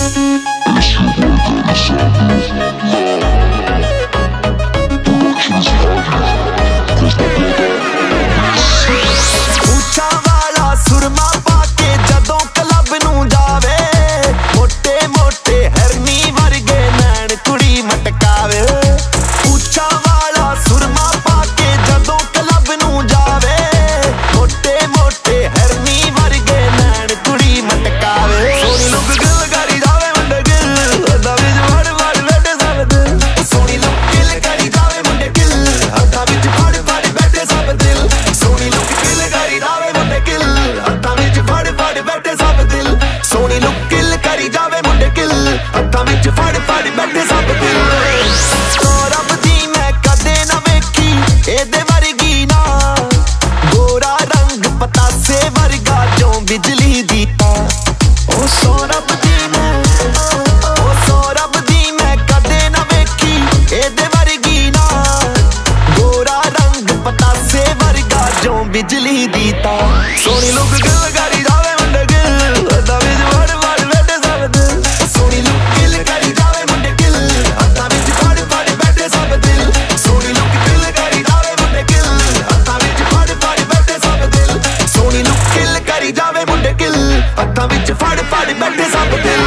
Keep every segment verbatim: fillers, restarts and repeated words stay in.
बिजली दीता सोनी लुक गिल करी जावे मुंडे गिल हत्था विच फड़ फड़ बैठे सब दिल सोनी लुक गिल करी जावे मुंडे गिल हत्था विच फड़ फड़ बैठे सब दिल सोनी लुक गिल करी जावे मुंडे गिल हत्था विच फड़ फड़ बैठे सब दिल सोनी लुक गिल करी जावे मुंडे गिल हत्था विच फड़ फड़ बैठे सब दिल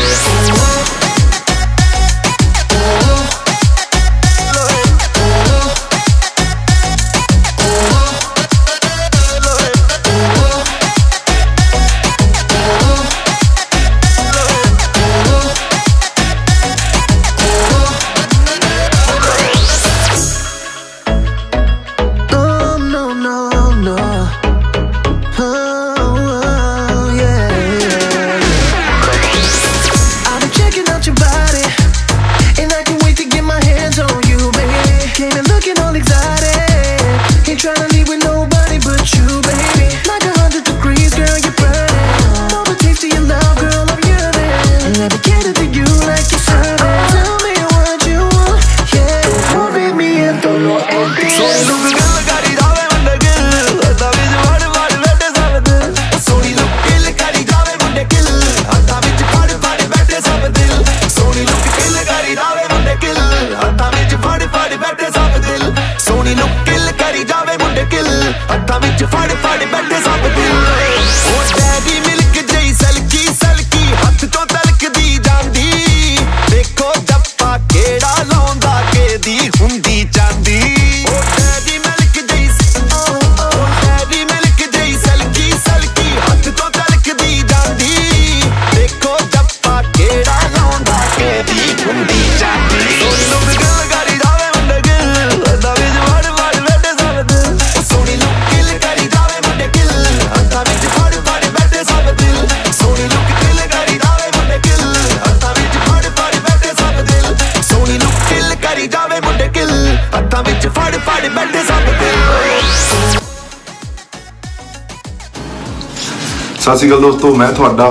सत श्री अकाल दोस्तों, मैं थोड़ा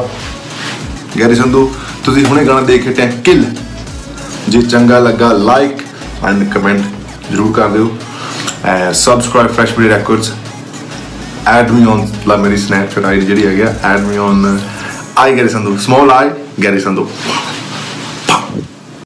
गैरी संधू। तुसीं हुणे गाना देख हटे किल। जे चंगा लगा लाइक एंड कमेंट जरूर कर दिओ। Subscribe fresh video records. Add me on मेरी स्नैपचैट आई डी जी है, add me on I Garry Sandhu, small I Garry Sandhu.